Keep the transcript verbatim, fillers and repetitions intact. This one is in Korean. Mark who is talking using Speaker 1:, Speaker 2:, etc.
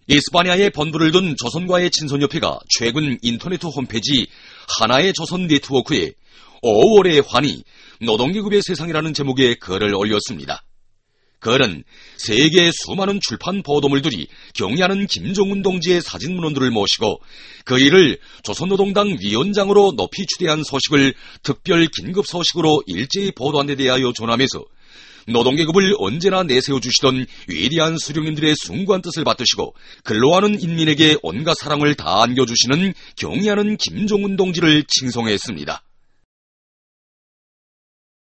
Speaker 1: 이스파니아에 본부를 둔 조선과의 친선협회가 최근 인터넷 홈페이지 하나의 조선 네트워크에 오월의 환희, 노동계급의 세상이라는 제목의 글을 올렸습니다. 글은 세계 수많은 출판 보도물들이 경의하는 김정은 동지의 사진문헌들을 모시고 그 일을 조선노동당 위원장으로 높이 추대한 소식을 특별 긴급 소식으로 일제히 보도한 데 대하여 전하면서 노동계급을 언제나 내세워주시던 위대한 수령님들의 숭고한 뜻을 받드시고 근로하는 인민에게 온갖 사랑을 다 안겨주시는 경의하는 김정은 동지를 칭송했습니다.